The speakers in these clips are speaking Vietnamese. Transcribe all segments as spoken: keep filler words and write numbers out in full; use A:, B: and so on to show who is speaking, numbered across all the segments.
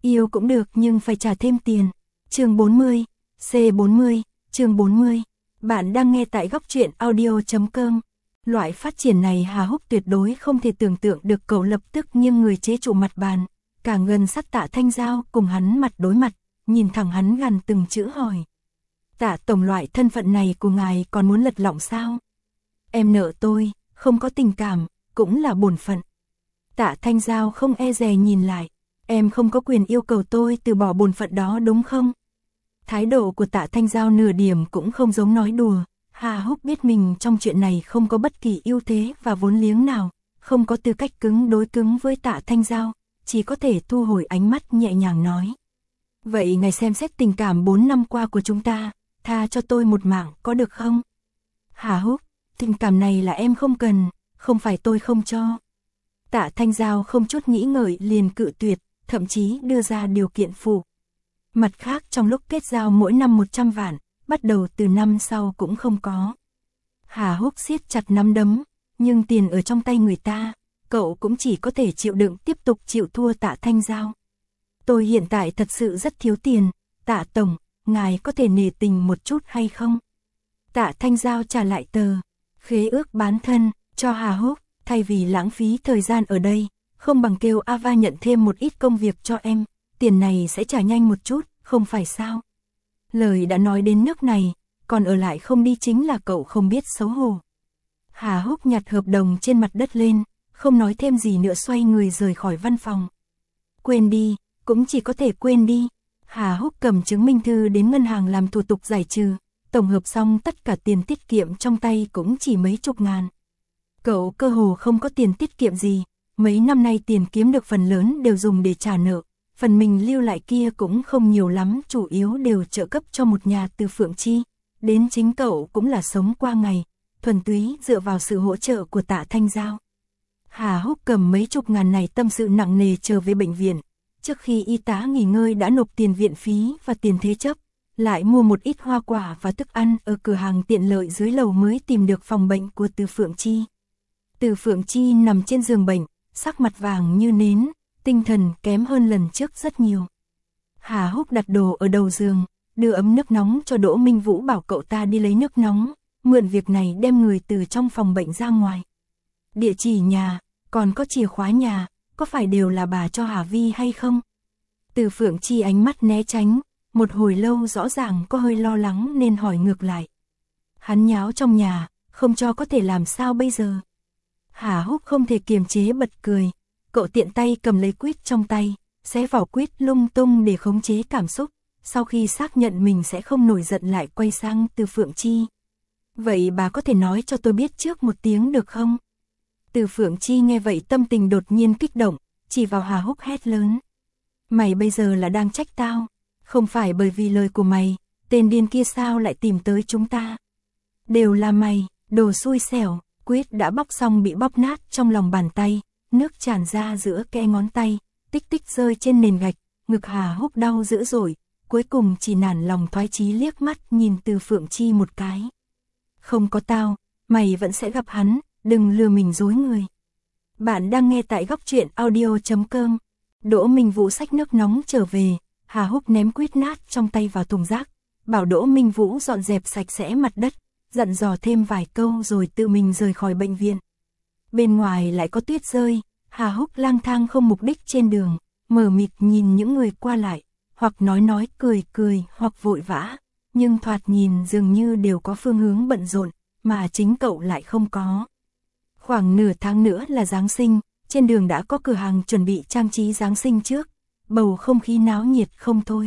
A: Yêu cũng được nhưng phải trả thêm tiền. Chương bốn mươi, C bốn mươi, chương bốn mươi. Bạn đang nghe tại góc truyện audio chấm com. Loại phát triển này Hà Húc tuyệt đối không thể tưởng tượng được, cậu lập tức nghiêng người chế trụ mặt bàn, cả gần sát Tạ Thanh Giao cùng hắn mặt đối mặt, nhìn thẳng hắn gằn từng chữ hỏi. Tạ tổng, loại thân phận này của ngài còn muốn lật lọng sao? Em nợ tôi, không có tình cảm, cũng là bổn phận. Tạ Thanh Giao không e dè nhìn lại, em không có quyền yêu cầu tôi từ bỏ bổn phận đó đúng không? Thái độ của Tạ Thanh Giao nửa điểm cũng không giống nói đùa. Hà Húc biết mình trong chuyện này không có bất kỳ ưu thế và vốn liếng nào, không có tư cách cứng đối cứng với Tạ Thanh Giao, chỉ có thể thu hồi ánh mắt nhẹ nhàng nói. Vậy ngài xem xét tình cảm bốn năm qua của chúng ta, tha cho tôi một mạng có được không? Hà Húc, tình cảm này là em không cần, không phải tôi không cho. Tạ Thanh Giao không chút nghĩ ngợi liền cự tuyệt, thậm chí đưa ra điều kiện phụ. Mặt khác, trong lúc kết giao mỗi năm một trăm vạn, bắt đầu từ năm sau cũng không có. Hà Húc siết chặt nắm đấm, nhưng tiền ở trong tay người ta, cậu cũng chỉ có thể chịu đựng tiếp tục chịu thua Tạ Thanh Giao. Tôi hiện tại thật sự rất thiếu tiền, Tạ tổng, ngài có thể nể tình một chút hay không? Tạ Thanh Giao trả lại tờ khế ước bán thân cho Hà Húc, thay vì lãng phí thời gian ở đây, không bằng kêu Ava nhận thêm một ít công việc cho em, tiền này sẽ trả nhanh một chút, không phải sao? Lời đã nói đến nước này, còn ở lại không đi chính là cậu không biết xấu hổ. Hà Húc nhặt hợp đồng trên mặt đất lên, không nói thêm gì nữa, xoay người rời khỏi văn phòng. Quên đi, cũng chỉ có thể quên đi. Hà Húc cầm chứng minh thư đến ngân hàng làm thủ tục giải trừ, tổng hợp xong tất cả tiền tiết kiệm trong tay cũng chỉ mấy chục ngàn. Cậu cơ hồ không có tiền tiết kiệm gì, mấy năm nay tiền kiếm được phần lớn đều dùng để trả nợ. Phần mình lưu lại kia cũng không nhiều lắm, chủ yếu đều trợ cấp cho một nhà từ Phượng Chi. Đến chính cậu cũng là sống qua ngày, thuần túy dựa vào sự hỗ trợ của Tạ Thanh Giao. Hà Húc cầm mấy chục ngàn này tâm sự nặng nề trở về bệnh viện. Trước khi y tá nghỉ ngơi đã nộp tiền viện phí và tiền thế chấp, lại mua một ít hoa quả và thức ăn ở cửa hàng tiện lợi dưới lầu mới tìm được phòng bệnh của Từ Phượng Chi. Từ Phượng Chi nằm trên giường bệnh, sắc mặt vàng như nến, tinh thần kém hơn lần trước rất nhiều. Hà Húc đặt đồ ở đầu giường, đưa ấm nước nóng cho Đỗ Minh Vũ, bảo cậu ta đi lấy nước nóng, mượn việc này đem người từ trong phòng bệnh ra ngoài. Địa chỉ nhà, còn có chìa khóa nhà, có phải đều là bà cho Hà Vi hay không? Từ Phượng Chi ánh mắt né tránh, một hồi lâu rõ ràng có hơi lo lắng nên hỏi ngược lại. Hắn nháo trong nhà, không cho có thể làm sao bây giờ? Hà Húc không thể kiềm chế bật cười. Cậu tiện tay cầm lấy quýt trong tay, xé vỏ quýt lung tung để khống chế cảm xúc, sau khi xác nhận mình sẽ không nổi giận lại quay sang Từ Phượng Chi. Vậy bà có thể nói cho tôi biết trước một tiếng được không? Từ Phượng Chi nghe vậy tâm tình đột nhiên kích động, chỉ vào Hà Húc hét lớn. Mày bây giờ là đang trách tao, không phải bởi vì lời của mày, tên điên kia sao lại tìm tới chúng ta? Đều là mày, đồ xui xẻo. Quýt đã bóc xong bị bóp nát trong lòng bàn tay. Nước tràn ra giữa kẽ ngón tay, tích tích rơi trên nền gạch, ngực Hà Húc đau dữ dội, cuối cùng chỉ nản lòng thoái chí liếc mắt nhìn Từ Phượng Chi một cái. Không có tao, mày vẫn sẽ gặp hắn, đừng lừa mình dối người. Bạn đang nghe tại góc truyện audio chấm com. Đỗ Minh Vũ xách nước nóng trở về, Hà Húc ném quýt nát trong tay vào thùng rác, bảo Đỗ Minh Vũ dọn dẹp sạch sẽ mặt đất, dặn dò thêm vài câu rồi tự mình rời khỏi bệnh viện. Bên ngoài lại có tuyết rơi, Hà Húc lang thang không mục đích trên đường, mờ mịt nhìn những người qua lại, hoặc nói nói cười cười hoặc vội vã, nhưng thoạt nhìn dường như đều có phương hướng bận rộn, mà chính cậu lại không có. Khoảng nửa tháng nữa là Giáng sinh, trên đường đã có cửa hàng chuẩn bị trang trí Giáng sinh trước, bầu không khí náo nhiệt không thôi.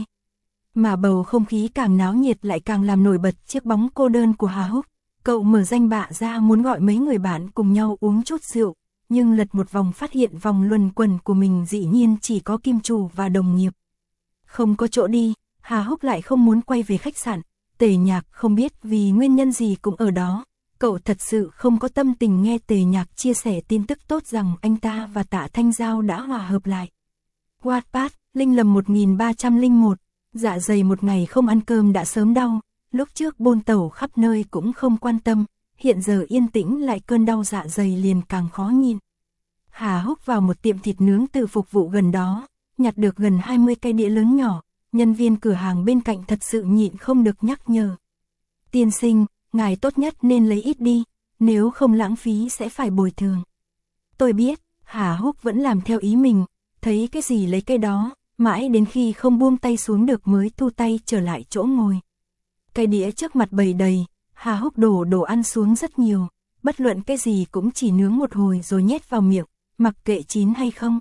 A: Mà bầu không khí càng náo nhiệt lại càng làm nổi bật chiếc bóng cô đơn của Hà Húc. Cậu mở danh bạ ra muốn gọi mấy người bạn cùng nhau uống chút rượu, nhưng lật một vòng phát hiện vòng luẩn quẩn của mình dĩ nhiên chỉ có kim chủ và đồng nghiệp. Không có chỗ đi, Hà Húc lại không muốn quay về khách sạn. Tề Nhạc không biết vì nguyên nhân gì cũng ở đó. Cậu thật sự không có tâm tình nghe Tề Nhạc chia sẻ tin tức tốt rằng anh ta và Tạ Thanh Giao đã hòa hợp lại. Wattpad, Linh Lầm một nghìn ba trăm lẻ một, dạ dày một ngày không ăn cơm đã sớm đau. Lúc trước bôn tẩu khắp nơi cũng không quan tâm, hiện giờ yên tĩnh lại cơn đau dạ dày liền càng khó nhịn. Hà Húc vào một tiệm thịt nướng tự phục vụ gần đó, nhặt được gần hai mươi cái đĩa lớn nhỏ, nhân viên cửa hàng bên cạnh thật sự nhịn không được nhắc nhở. Tiên sinh, ngài tốt nhất nên lấy ít đi, nếu không lãng phí sẽ phải bồi thường. Tôi biết, Hà Húc vẫn làm theo ý mình, thấy cái gì lấy cái đó, mãi đến khi không buông tay xuống được mới thu tay trở lại chỗ ngồi. Cái đĩa trước mặt bầy đầy, Hà Húc đổ đồ ăn xuống rất nhiều, bất luận cái gì cũng chỉ nướng một hồi rồi nhét vào miệng, mặc kệ chín hay không.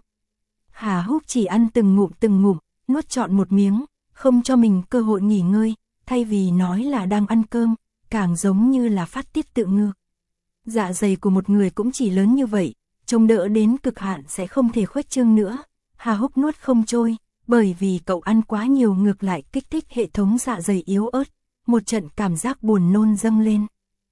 A: Hà Húc chỉ ăn từng ngụm từng ngụm, nuốt trọn một miếng, không cho mình cơ hội nghỉ ngơi, thay vì nói là đang ăn cơm, càng giống như là phát tiết tự ngược. Dạ dày của một người cũng chỉ lớn như vậy, trông đỡ đến cực hạn sẽ không thể khuếch trương nữa. Hà Húc nuốt không trôi, bởi vì cậu ăn quá nhiều ngược lại kích thích hệ thống dạ dày yếu ớt, một trận cảm giác buồn nôn dâng lên.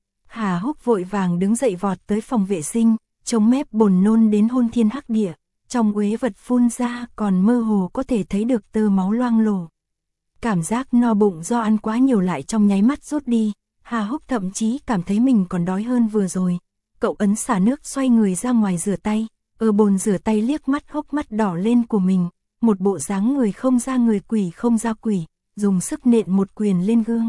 A: Hà Húc vội vàng đứng dậy vọt tới phòng vệ sinh, chống mép buồn nôn đến hôn thiên hắc địa, trong uế vật phun ra còn mơ hồ có thể thấy được tơ máu loang lổ. Cảm giác no bụng do ăn quá nhiều lại trong nháy mắt rút đi, Hà Húc thậm chí cảm thấy mình còn đói hơn vừa rồi. Cậu ấn xả nước xoay người ra ngoài rửa tay, ở bồn rửa tay liếc mắt hốc mắt đỏ lên của mình, một bộ dáng người không ra người quỷ không ra quỷ, dùng sức nện một quyền lên gương.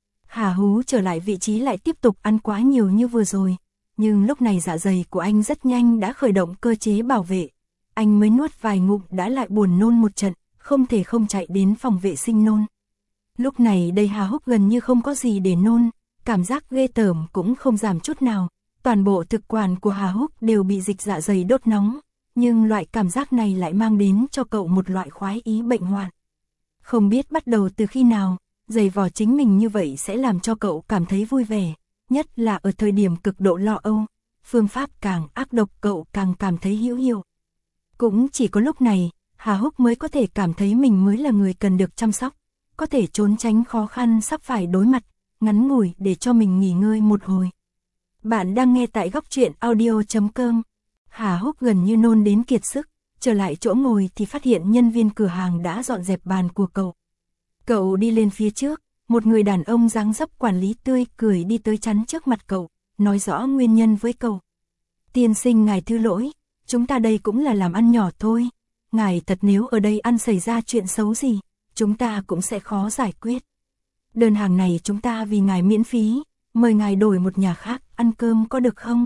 A: Hà Hú trở lại vị trí lại tiếp tục ăn quá nhiều như vừa rồi, nhưng lúc này dạ dày của anh rất nhanh đã khởi động cơ chế bảo vệ. Anh mới nuốt vài ngụm đã lại buồn nôn một trận, không thể không chạy đến phòng vệ sinh nôn. Lúc này đây Hà Húc gần như không có gì để nôn, cảm giác ghê tởm cũng không giảm chút nào. Toàn bộ thực quản của Hà Húc đều bị dịch dạ dày đốt nóng, nhưng loại cảm giác này lại mang đến cho cậu một loại khoái ý bệnh hoạn. Không biết bắt đầu từ khi nào, giày vò chính mình như vậy sẽ làm cho cậu cảm thấy vui vẻ, nhất là ở thời điểm cực độ lo âu, phương pháp càng ác độc cậu càng cảm thấy hữu hiệu. Cũng chỉ có lúc này, Hà Húc mới có thể cảm thấy mình mới là người cần được chăm sóc, có thể trốn tránh khó khăn sắp phải đối mặt, ngắn ngủi để cho mình nghỉ ngơi một hồi. Bạn đang nghe tại góc truyện audio chấm com. Hà Húc gần như nôn đến kiệt sức, trở lại chỗ ngồi thì phát hiện nhân viên cửa hàng đã dọn dẹp bàn của cậu. Cậu đi lên phía trước, một người đàn ông dáng dấp quản lý tươi cười đi tới chắn trước mặt cậu, nói rõ nguyên nhân với cậu. Tiên sinh ngài thứ lỗi, chúng ta đây cũng là làm ăn nhỏ thôi. Ngài thật nếu ở đây ăn xảy ra chuyện xấu gì, chúng ta cũng sẽ khó giải quyết. Đơn hàng này chúng ta vì ngài miễn phí, mời ngài đổi một nhà khác ăn cơm có được không?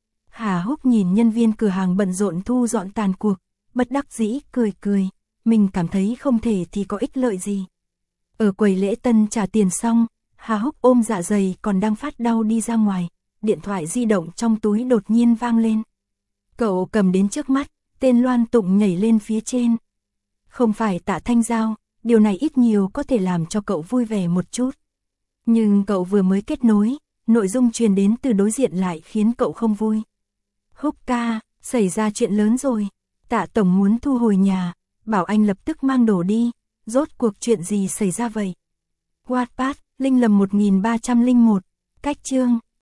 A: Hà Húc nhìn nhân viên cửa hàng bận rộn thu dọn tàn cuộc, bất đắc dĩ cười cười, mình cảm thấy không thể thì có ích lợi gì. Ở quầy lễ tân trả tiền xong, Hà Húc ôm dạ dày còn đang phát đau đi ra ngoài, điện thoại di động trong túi đột nhiên vang lên. Cậu cầm đến trước mắt, tên Loan Tụng nhảy lên phía trên. Không phải Tạ Thanh Giao, điều này ít nhiều có thể làm cho cậu vui vẻ một chút. Nhưng cậu vừa mới kết nối, nội dung truyền đến từ đối diện lại khiến cậu không vui. Húc ca, xảy ra chuyện lớn rồi, Tạ Tổng muốn thu hồi nhà, bảo anh lập tức mang đồ đi, rốt cuộc chuyện gì xảy ra vậy? Wattpad, Linh Lầm một nghìn ba trăm lẻ một, cách chương,